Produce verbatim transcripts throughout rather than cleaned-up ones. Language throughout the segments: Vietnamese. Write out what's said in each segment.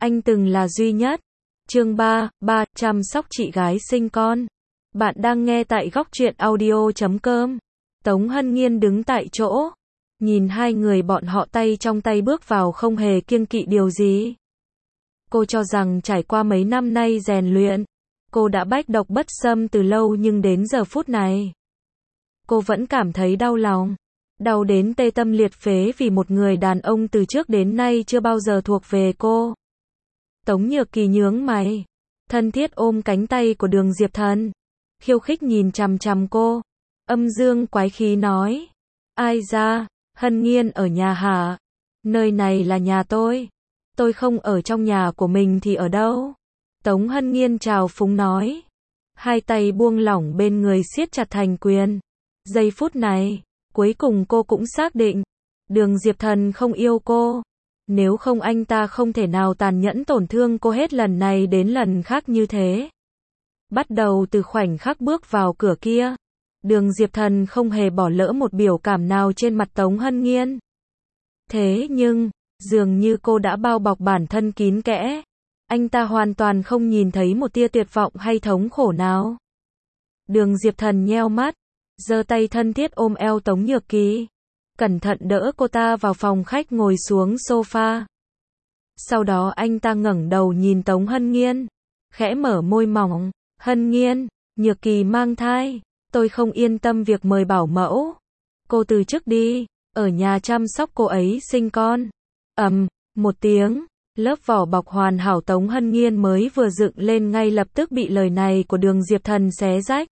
anh từng là duy nhất. Chương ba, ba, chăm sóc chị gái sinh con. Bạn đang nghe tại góc truyện audio chấm com. Tống Hân Nghiên đứng tại chỗ, nhìn hai người bọn họ tay trong tay bước vào không hề kiêng kỵ điều gì. Cô cho rằng trải qua mấy năm nay rèn luyện, cô đã bách độc bất xâm từ lâu, nhưng đến giờ phút này, cô vẫn cảm thấy đau lòng. Đau đến tê tâm liệt phế vì một người đàn ông từ trước đến nay chưa bao giờ thuộc về cô. Tống Nhược Kỳ nhướng mày, thân thiết ôm cánh tay của Đường Diệp Thần, khiêu khích nhìn chằm chằm cô, âm dương quái khí nói: ai ra, Hân Nghiên ở nhà hả? Nơi này là nhà tôi. Tôi không ở trong nhà của mình thì ở đâu? Tống Hân Nghiên trào phúng nói, hai tay buông lỏng bên người siết chặt thành quyền. Giây phút này, cuối cùng cô cũng xác định, Đường Diệp Thần không yêu cô. Nếu không anh ta không thể nào tàn nhẫn tổn thương cô hết lần này đến lần khác như thế. Bắt đầu từ khoảnh khắc bước vào cửa kia, Đường Diệp Thần không hề bỏ lỡ một biểu cảm nào trên mặt Tống Hân Nghiên. Thế nhưng, dường như cô đã bao bọc bản thân kín kẽ. Anh ta hoàn toàn không nhìn thấy một tia tuyệt vọng hay thống khổ nào. Đường Diệp Thần nheo mắt, giơ tay thân thiết ôm eo Tống Nhược Kỳ, cẩn thận đỡ cô ta vào phòng khách ngồi xuống sofa. Sau đó anh ta ngẩng đầu nhìn Tống Hân Nghiên, khẽ mở môi mỏng, Hân Nghiên, Nhược Kỳ mang thai, tôi không yên tâm việc mời bảo mẫu. Cô từ chức đi, ở nhà chăm sóc cô ấy sinh con. Ầm, một tiếng, lớp vỏ bọc hoàn hảo Tống Hân Nghiên mới vừa dựng lên ngay lập tức bị lời này của Đường Diệp Thần xé rách.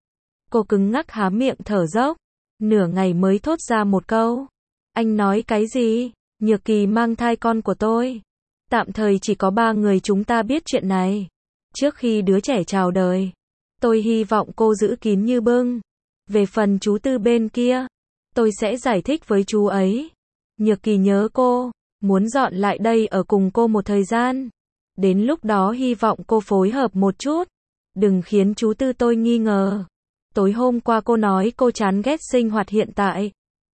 Cô cứng ngắc há miệng thở dốc, nửa ngày mới thốt ra một câu. Anh nói cái gì? Nhược Kỳ mang thai con của tôi. Tạm thời chỉ có ba người chúng ta biết chuyện này. Trước khi đứa trẻ chào đời, tôi hy vọng cô giữ kín như bưng. Về phần chú Tư bên kia, tôi sẽ giải thích với chú ấy. Nhược Kỳ nhớ cô, muốn dọn lại đây ở cùng cô một thời gian. Đến lúc đó hy vọng cô phối hợp một chút, đừng khiến chú Tư tôi nghi ngờ. Tối hôm qua cô nói cô chán ghét sinh hoạt hiện tại,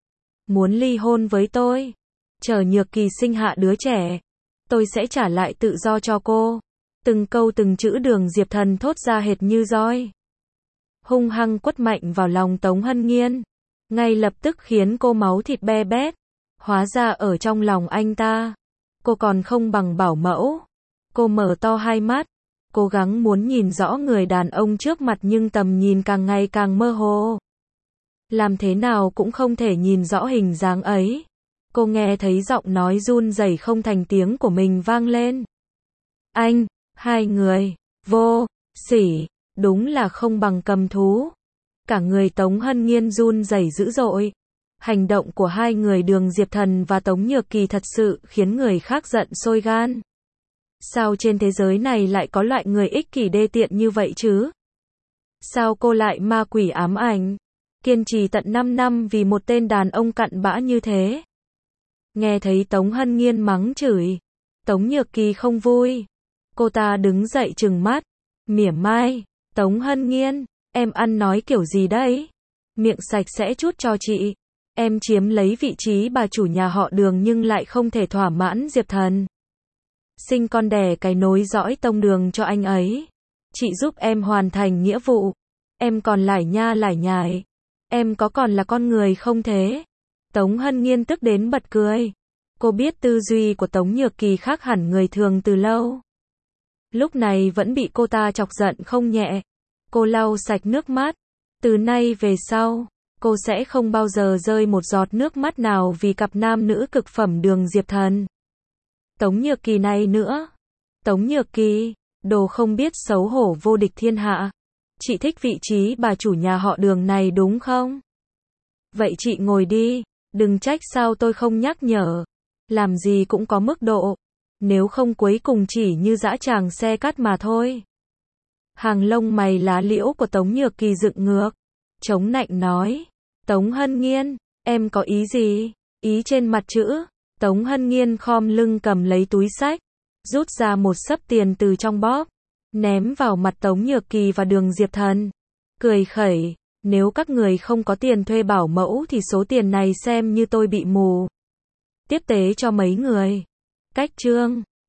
muốn ly hôn với tôi. Chờ Nhược Kỳ sinh hạ đứa trẻ, tôi sẽ trả lại tự do cho cô. Từng câu từng chữ Đường Diệp Thần thốt ra hệt như roi, hung hăng quất mạnh vào lòng Tống Hân Nghiên, ngay lập tức khiến cô máu thịt be bét. Hóa ra ở trong lòng anh ta, cô còn không bằng bảo mẫu. Cô mở to hai mắt, cố gắng muốn nhìn rõ người đàn ông trước mặt nhưng tầm nhìn càng ngày càng mơ hồ. Làm thế nào cũng không thể nhìn rõ hình dáng ấy. Cô nghe thấy giọng nói run rẩy không thành tiếng của mình vang lên. Anh, hai người, vô sỉ, đúng là không bằng cầm thú. Cả người Tống Hân Nghiên run rẩy dữ dội. Hành động của hai người Đường Diệp Thần và Tống Nhược Kỳ thật sự khiến người khác giận sôi gan. Sao trên thế giới này lại có loại người ích kỷ đê tiện như vậy chứ? Sao cô lại ma quỷ ám ảnh, kiên trì tận năm năm vì một tên đàn ông cặn bã như thế? Nghe thấy Tống Hân Nghiên mắng chửi, Tống Nhược Kỳ không vui. Cô ta đứng dậy trừng mắt, mỉa mai, Tống Hân Nghiên, em ăn nói kiểu gì đấy? Miệng sạch sẽ chút cho chị. Em chiếm lấy vị trí bà chủ nhà họ Đường nhưng lại không thể thỏa mãn Diệp Thần. Sinh con đẻ cái nối dõi tông Đường cho anh ấy. Chị giúp em hoàn thành nghĩa vụ. Em còn lải nha lải nhải. Em có còn là con người không thế? Tống Hân Nghiên tức đến bật cười. Cô biết tư duy của Tống Nhược Kỳ khác hẳn người thường từ lâu. Lúc này vẫn bị cô ta chọc giận không nhẹ. Cô lau sạch nước mắt. Từ nay về sau, cô sẽ không bao giờ rơi một giọt nước mắt nào vì cặp nam nữ cực phẩm Đường Diệp Thần. Tống Nhược Kỳ này nữa. Tống Nhược Kỳ, đồ không biết xấu hổ vô địch thiên hạ. Chị thích vị trí bà chủ nhà họ Đường này đúng không? Vậy chị ngồi đi, đừng trách sao tôi không nhắc nhở. Làm gì cũng có mức độ. Nếu không cuối cùng chỉ như dã tràng xe cát mà thôi. Hàng lông mày lá liễu của Tống Nhược Kỳ dựng ngược, chống nạnh nói. Tống Hân Nghiên, em có ý gì? Ý trên mặt chữ. Tống Hân Nghiên khom lưng cầm lấy túi xách, rút ra một xấp tiền từ trong bóp, ném vào mặt Tống Nhược Kỳ và Đường Diệp Thần. Cười khẩy, nếu các người không có tiền thuê bảo mẫu thì số tiền này xem như tôi bị mù. Tiếp tế cho mấy người. Cách chương.